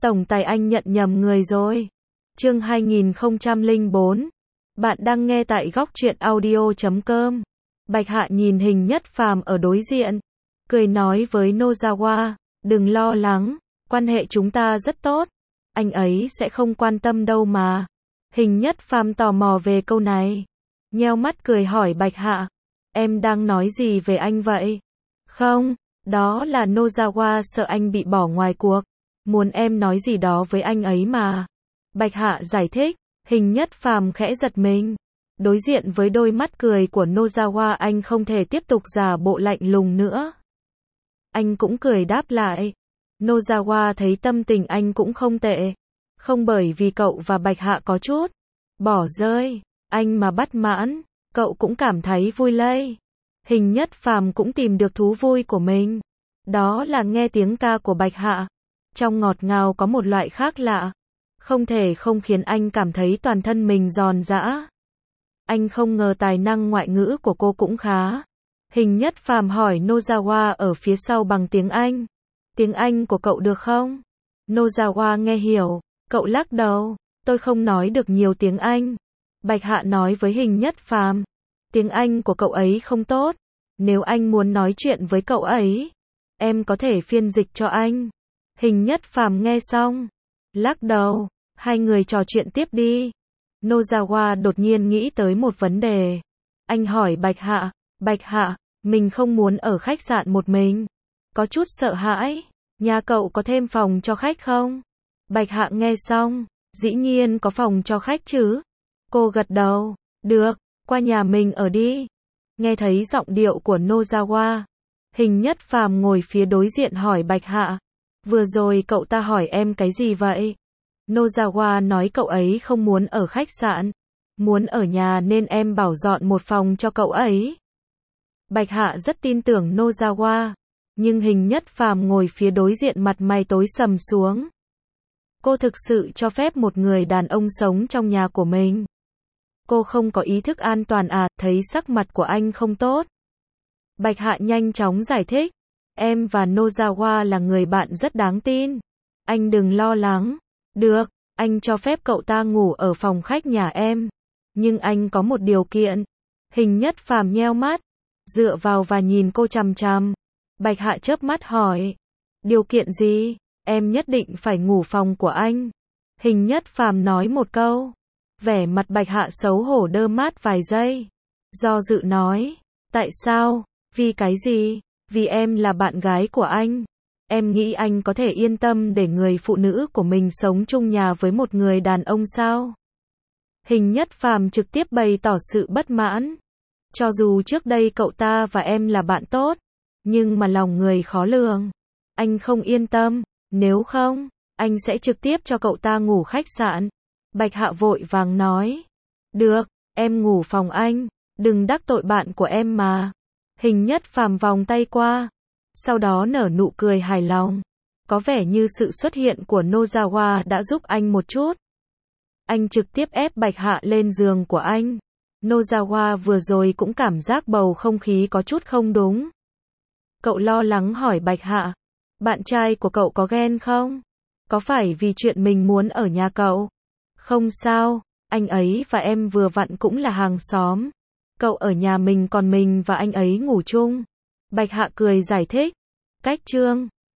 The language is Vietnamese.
Tổng tài anh nhận nhầm người rồi. Chương 2004. Bạn đang nghe tại góc truyện audio.com. Bạch Hạ nhìn Hình Nhất Phàm ở đối diện, cười nói với Nozawa, đừng lo lắng, quan hệ chúng ta rất tốt, anh ấy sẽ không quan tâm đâu mà. Hình Nhất Phàm tò mò về câu này, nheo mắt cười hỏi Bạch Hạ, em đang nói gì về anh vậy? Không, đó là Nozawa sợ anh bị bỏ ngoài cuộc, muốn em nói gì đó với anh ấy mà. Bạch Hạ giải thích. Hình Nhất Phàm khẽ giật mình. Đối diện với đôi mắt cười của Nozawa, anh không thể tiếp tục giả bộ lạnh lùng nữa. Anh cũng cười đáp lại. Nozawa thấy tâm tình anh cũng không tệ. Không bởi vì cậu và Bạch Hạ có chút bỏ rơi anh mà bất mãn, cậu cũng cảm thấy vui lây. Hình Nhất Phàm cũng tìm được thú vui của mình. Đó là nghe tiếng ca của Bạch Hạ. Trong ngọt ngào có một loại khác lạ. Không thể không khiến anh cảm thấy toàn thân mình giòn giã. Anh không ngờ tài năng ngoại ngữ của cô cũng khá. Hình Nhất Phàm hỏi Nozawa ở phía sau bằng tiếng Anh. Tiếng Anh của cậu được không? Nozawa nghe hiểu, cậu lắc đầu, tôi không nói được nhiều tiếng Anh. Bạch Hạ nói với Hình Nhất Phàm, tiếng Anh của cậu ấy không tốt. Nếu anh muốn nói chuyện với cậu ấy, em có thể phiên dịch cho anh. Hình Nhất Phàm nghe xong, lắc đầu. Hai người trò chuyện tiếp đi. Nozawa đột nhiên nghĩ tới một vấn đề. Anh hỏi Bạch Hạ, mình không muốn ở khách sạn một mình. Có chút sợ hãi. Nhà cậu có thêm phòng cho khách không? Bạch Hạ nghe xong, dĩ nhiên có phòng cho khách chứ. Cô gật đầu, được, qua nhà mình ở đi. Nghe thấy giọng điệu của Nozawa, Hình Nhất Phàm ngồi phía đối diện hỏi Bạch Hạ, vừa rồi cậu ta hỏi em cái gì vậy? Nozawa nói cậu ấy không muốn ở khách sạn, muốn ở nhà nên em bảo dọn một phòng cho cậu ấy. Bạch Hạ rất tin tưởng Nozawa, nhưng Hình Nhất Phàm ngồi phía đối diện mặt mày tối sầm xuống. Cô thực sự cho phép một người đàn ông sống trong nhà của mình? Cô không có ý thức an toàn à? Thấy sắc mặt của anh không tốt, Bạch Hạ nhanh chóng giải thích, em và Nozawa là người bạn rất đáng tin. Anh đừng lo lắng. Được, anh cho phép cậu ta ngủ ở phòng khách nhà em. Nhưng anh có một điều kiện. Hình Nhất Phàm nheo mắt, dựa vào và nhìn cô chằm chằm. Bạch Hạ chớp mắt hỏi, điều kiện gì? Em nhất định phải ngủ phòng của anh. Hình Nhất Phàm nói một câu. Vẻ mặt Bạch Hạ xấu hổ đơ mát vài giây. Do dự nói, tại sao? Vì cái gì? Vì em là bạn gái của anh. Em nghĩ anh có thể yên tâm để người phụ nữ của mình sống chung nhà với một người đàn ông sao? Hình Nhất Phàm trực tiếp bày tỏ sự bất mãn. Cho dù trước đây cậu ta và em là bạn tốt, nhưng mà lòng người khó lường. Anh không yên tâm, nếu không, anh sẽ trực tiếp cho cậu ta ngủ khách sạn. Bạch Hạ vội vàng nói. Được, em ngủ phòng anh, đừng đắc tội bạn của em mà. Hình Nhất Phàm vòng tay qua. Sau đó nở nụ cười hài lòng. Có vẻ như sự xuất hiện của Nozawa đã giúp anh một chút. Anh trực tiếp ép Bạch Hạ lên giường của anh. Nozawa vừa rồi cũng cảm giác bầu không khí có chút không đúng. Cậu lo lắng hỏi Bạch Hạ, bạn trai của cậu có ghen không? Có phải vì chuyện mình muốn ở nhà cậu? Không sao, anh ấy và em vừa vặn cũng là hàng xóm. Cậu ở nhà mình còn mình và anh ấy ngủ chung. Bạch Hạ cười giải thích. Cách chương